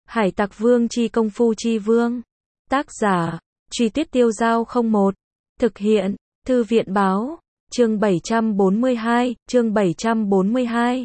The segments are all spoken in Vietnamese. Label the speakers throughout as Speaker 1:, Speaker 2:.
Speaker 1: Hải Tặc Vương chi công phu chi vương. Tác giả, Truy Tuyết Tiêu Dao 01. Thực hiện, Thư viện báo. Chương 742, chương 742.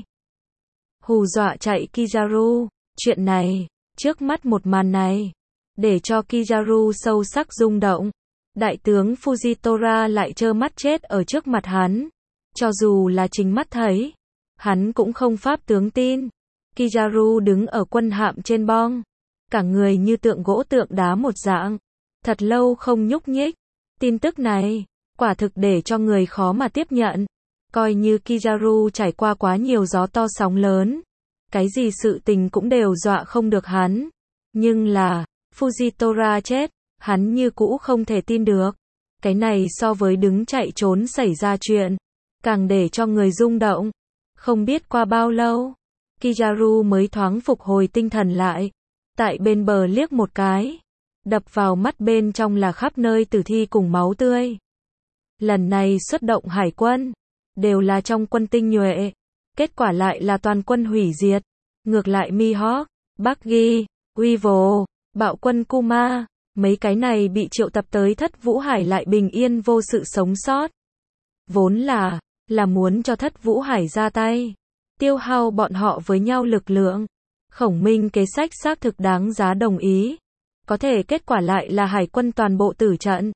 Speaker 1: Hù dọa chạy Kizaru. Chuyện này, trước mắt một màn này, để cho Kizaru sâu sắc rung động. Đại tướng Fujitora lại trơ mắt chết ở trước mặt hắn. Cho dù là chính mắt thấy, hắn cũng không pháp tướng tin. Kizaru đứng ở quân hạm trên bong, cả người như tượng gỗ tượng đá một dạng, thật lâu không nhúc nhích. Tin tức này, quả thực để cho người khó mà tiếp nhận. Coi như Kizaru trải qua quá nhiều gió to sóng lớn, cái gì sự tình cũng đều dọa không được hắn. Nhưng là, Fujitora chết, hắn như cũ không thể tin được. Cái này so với đứng chạy trốn xảy ra chuyện, càng để cho người rung động. Không biết qua bao lâu, Kizaru mới thoáng phục hồi tinh thần lại. Tại bên bờ liếc một cái, đập vào mắt bên trong là khắp nơi tử thi cùng máu tươi. Lần này xuất động hải quân, đều là trong quân tinh nhuệ. Kết quả lại là toàn quân hủy diệt. Ngược lại Mihawk, Buggy, Weevil, bạo quân Kuma, mấy cái này bị triệu tập tới Thất Vũ Hải lại bình yên vô sự sống sót. Vốn là muốn cho Thất Vũ Hải ra tay, tiêu hao bọn họ với nhau lực lượng. Khổng Minh kế sách xác thực đáng giá đồng ý. Có thể kết quả lại là hải quân toàn bộ tử trận.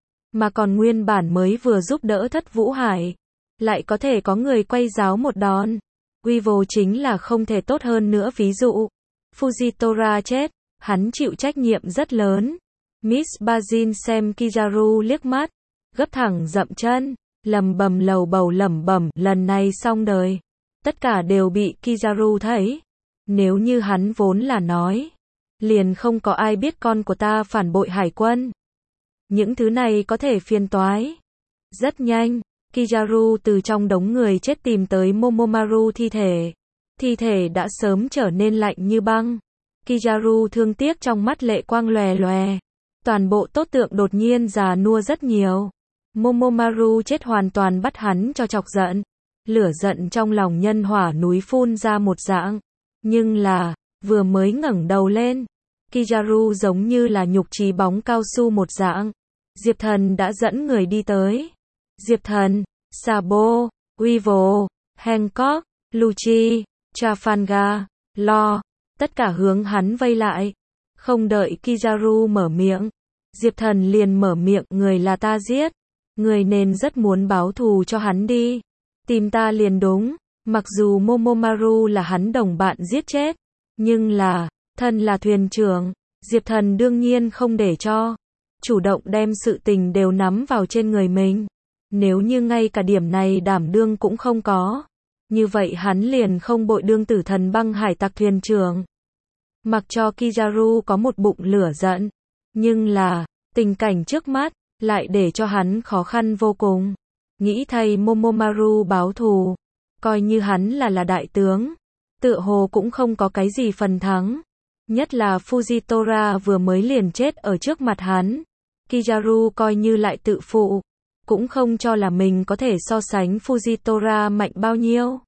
Speaker 1: Mà còn nguyên bản mới vừa giúp đỡ Thất Vũ Hải, lại có thể có người quay giáo một đòn. Weevil chính là không thể tốt hơn nữa ví dụ. Fujitora chết, hắn chịu trách nhiệm rất lớn. Miss Bazin xem Kizaru liếc mắt, gấp thẳng dậm chân, lầm bầm lầu bầu lẩm bẩm, lần này xong đời. Tất cả đều bị Kizaru thấy. Nếu như hắn vốn là nói, liền không có ai biết con của ta phản bội hải quân. Những thứ này có thể phiền toái. Rất nhanh, Kizaru từ trong đống người chết tìm tới Momomaru thi thể. Thi thể đã sớm trở nên lạnh như băng. Kizaru thương tiếc trong mắt lệ quang lòe lòe. Toàn bộ tốt tượng đột nhiên già nua rất nhiều. Momomaru chết hoàn toàn bắt hắn cho chọc giận. Lửa giận trong lòng nhân hỏa núi phun ra một dạng. Nhưng là, vừa mới ngẩng đầu lên, Kizaru giống như là nhục trí bóng cao su một dạng. Diệp Thần đã dẫn người đi tới. Diệp Thần, Sabo, Weevil, Hancock, Lucci, Trafalgar, Law, tất cả hướng hắn vây lại. Không đợi Kizaru mở miệng, Diệp Thần liền mở miệng, người là ta giết. Người nên rất muốn báo thù cho hắn đi. Tìm ta liền đúng. Mặc dù Momomaru là hắn đồng bạn giết chết, nhưng là, thân là thuyền trưởng, Diệp Thần đương nhiên không để cho. Chủ động đem sự tình đều nắm vào trên người mình. Nếu như ngay cả điểm này đảm đương cũng không có, như vậy hắn liền không bội đương tử thần băng hải tặc thuyền trưởng. Mặc cho Kizaru có một bụng lửa giận, nhưng là, tình cảnh trước mắt, lại để cho hắn khó khăn vô cùng. Nghĩ thay Momomaru báo thù, coi như hắn là đại tướng, tựa hồ cũng không có cái gì phần thắng. Nhất là Fujitora vừa mới liền chết ở trước mặt hắn. Kizaru coi như lại tự phụ, cũng không cho là mình có thể so sánh Fujitora mạnh bao nhiêu.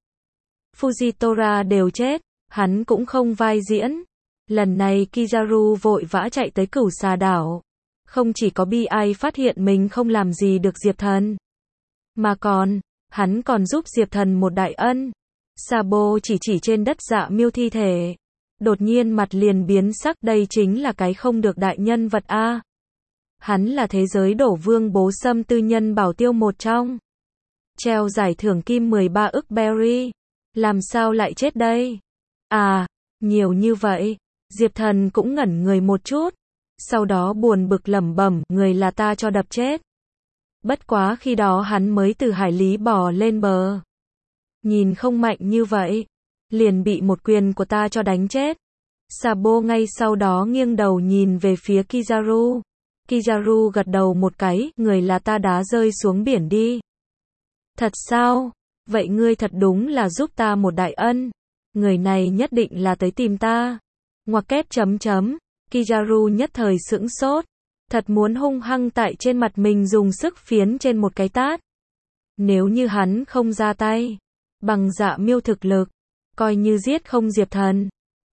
Speaker 1: Fujitora đều chết, hắn cũng không vai diễn. Lần này Kizaru vội vã chạy tới Cửu Xà đảo. Không chỉ có bi ai phát hiện mình không làm gì được Diệp Thần, mà còn, hắn còn giúp Diệp Thần một đại ân. Sabo chỉ trên đất Dạ Miêu thi thể. Đột nhiên mặt liền biến sắc, đây chính là cái không được đại nhân vật a. Hắn là thế giới đổ vương bố sâm tư nhân bảo tiêu một trong. Treo giải thưởng kim 13 ức berry. Làm sao lại chết đây? À, nhiều như vậy. Diệp Thần cũng ngẩn người một chút. Sau đó buồn bực lẩm bẩm, người là ta cho đập chết. Bất quá khi đó hắn mới từ hải lý bò lên bờ. Nhìn không mạnh như vậy, liền bị một quyền của ta cho đánh chết. Sabo ngay sau đó nghiêng đầu nhìn về phía Kizaru. Kizaru gật đầu một cái, người là ta đá rơi xuống biển đi. Thật sao? Vậy ngươi thật đúng là giúp ta một đại ân. Người này nhất định là tới tìm ta. Ngoặc kép chấm chấm. Kizaru nhất thời sững sốt. Thật muốn hung hăng tại trên mặt mình dùng sức phiến trên một cái tát. Nếu như hắn không ra tay, bằng Dạ Miêu thực lực, coi như giết không Diệp Thần,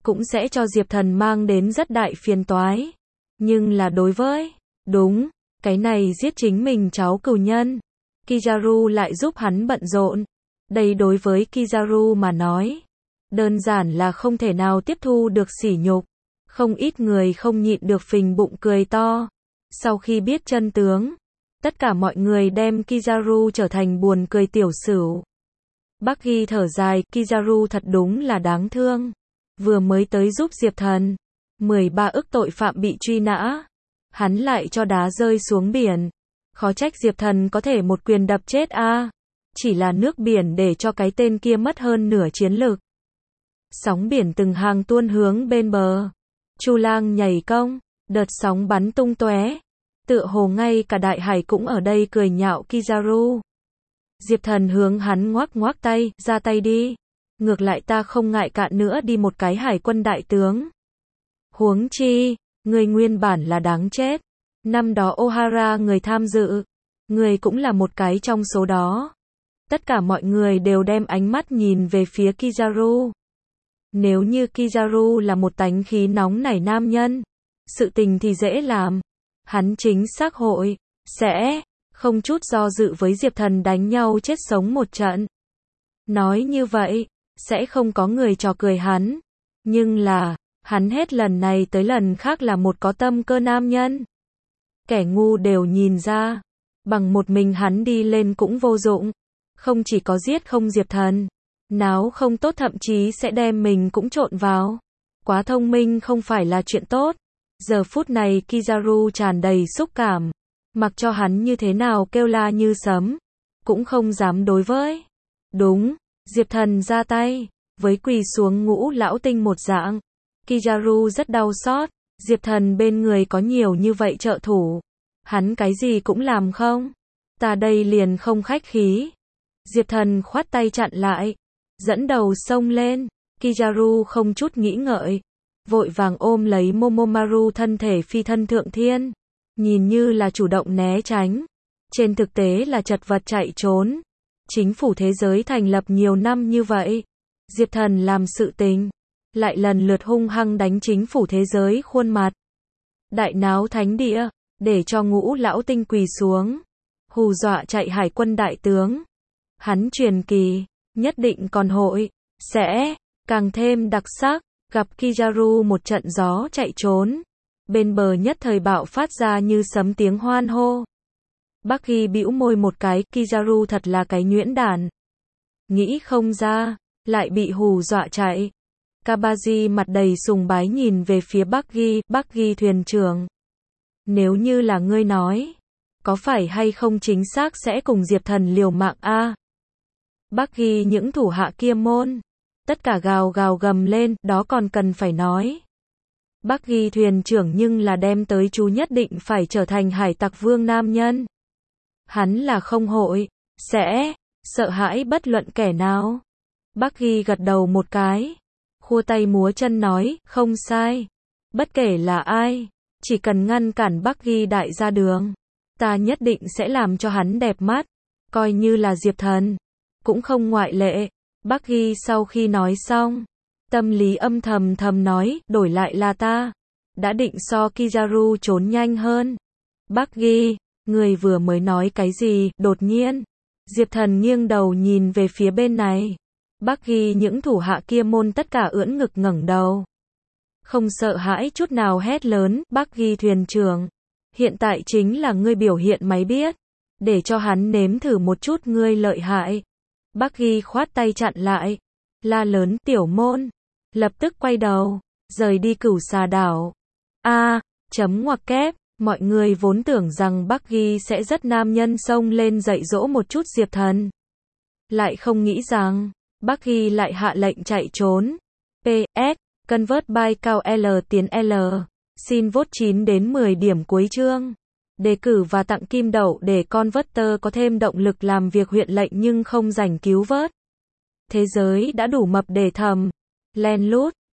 Speaker 1: cũng sẽ cho Diệp Thần mang đến rất đại phiền toái. Nhưng là đối với, đúng, cái này giết chính mình cháu cừu nhân, Kizaru lại giúp hắn bận rộn. Đây đối với Kizaru mà nói, đơn giản là không thể nào tiếp thu được sỉ nhục. Không ít người không nhịn được phình bụng cười to. Sau khi biết chân tướng, tất cả mọi người đem Kizaru trở thành buồn cười tiểu sửu. Bucky thở dài, Kizaru thật đúng là đáng thương. Vừa mới tới giúp Diệp Thần, 13 ức tội phạm bị truy nã, hắn lại cho đá rơi xuống biển. Khó trách Diệp Thần có thể một quyền đập chết a. Chỉ là nước biển để cho cái tên kia mất hơn nửa chiến lực. Sóng biển từng hàng tuôn hướng bên bờ. Chu Lang nhảy công, đợt sóng bắn tung tóe. Tựa hồ ngay cả đại hải cũng ở đây cười nhạo Kizaru. Diệp Thần hướng hắn ngoắc ngoắc tay, ra tay đi. Ngược lại ta không ngại cạn nữa đi một cái hải quân đại tướng. Huống chi, người nguyên bản là đáng chết. Năm đó O'Hara người tham dự, người cũng là một cái trong số đó. Tất cả mọi người đều đem ánh mắt nhìn về phía Kizaru. Nếu như Kizaru là một tánh khí nóng nảy nam nhân, sự tình thì dễ làm. Hắn chính xác hội, sẽ, không chút do dự với Diệp Thần đánh nhau chết sống một trận. Nói như vậy, sẽ không có người trò cười hắn. Nhưng là, hắn hết lần này tới lần khác là một có tâm cơ nam nhân. Kẻ ngu đều nhìn ra, bằng một mình hắn đi lên cũng vô dụng. Không chỉ có giết không Diệp Thần, náo không tốt thậm chí sẽ đem mình cũng trộn vào. Quá thông minh không phải là chuyện tốt. Giờ phút này Kizaru tràn đầy xúc cảm. Mặc cho hắn như thế nào kêu la như sấm, cũng không dám đối với. Đúng, Diệp Thần ra tay, với quỳ xuống ngũ lão tinh một dạng. Kizaru rất đau xót, Diệp Thần bên người có nhiều như vậy trợ thủ. Hắn cái gì cũng làm không? Ta đây liền không khách khí. Diệp Thần khoát tay chặn lại, dẫn đầu xông lên. Kizaru không chút nghĩ ngợi, vội vàng ôm lấy Momomaru thân thể phi thân thượng thiên. Nhìn như là chủ động né tránh, trên thực tế là chật vật chạy trốn. Chính phủ thế giới thành lập nhiều năm như vậy, Diệp Thần làm sự tình, lại lần lượt hung hăng đánh chính phủ thế giới khuôn mặt. Đại náo thánh địa, để cho ngũ lão tinh quỳ xuống, hù dọa chạy hải quân đại tướng. Hắn truyền kỳ, nhất định còn hội, sẽ, càng thêm đặc sắc, gặp Kizaru một trận gió chạy trốn. Bên bờ nhất thời bạo phát ra như sấm tiếng hoan hô. Bucky bĩu môi một cái, Kizaru thật là cái nhuyễn đản. Nghĩ không ra, lại bị hù dọa chạy. Kabaji mặt đầy sùng bái nhìn về phía Bucky thuyền trưởng. Nếu như là ngươi nói, có phải hay không chính xác sẽ cùng Diệp Thần liều mạng a? Bucky những thủ hạ kia môn, tất cả gào gào gầm lên, đó còn cần phải nói. Bucky thuyền trưởng nhưng là đem tới chú nhất định phải trở thành hải tặc vương nam nhân. Hắn là không hội, sẽ, sợ hãi bất luận kẻ nào. Bucky gật đầu một cái, khua tay múa chân nói, không sai. Bất kể là ai, chỉ cần ngăn cản Bucky đại ra đường, ta nhất định sẽ làm cho hắn đẹp mắt. Coi như là Diệp Thần, cũng không ngoại lệ. Bucky sau khi nói xong, tâm lý âm thầm nói, đổi lại là ta, đã định so Kizaru trốn nhanh hơn. Bucky, người vừa mới nói cái gì? Đột nhiên, Diệp Thần nghiêng đầu nhìn về phía bên này. Bucky những thủ hạ kia môn tất cả ưỡn ngực ngẩng đầu. Không sợ hãi chút nào hét lớn, Bucky thuyền trưởng, hiện tại chính là ngươi biểu hiện máy biết, để cho hắn nếm thử một chút ngươi lợi hại. Bucky khoát tay chặn lại, la lớn, tiểu môn, lập tức quay đầu, rời đi Cửu Xà đảo. Chấm ngoặc kép, mọi người vốn tưởng rằng Bucky sẽ rất nam nhân xông lên dạy dỗ một chút Diệp Thần. Lại không nghĩ rằng, Bucky lại hạ lệnh chạy trốn. PS, convert by cao L tiến L. Xin vote 9 đến 10 điểm cuối chương. Đề cử và tặng kim đậu để Converter có thêm động lực làm việc huyện lệnh nhưng không rảnh cứu vớt. Thế giới đã đủ mập để thầm. Len lút.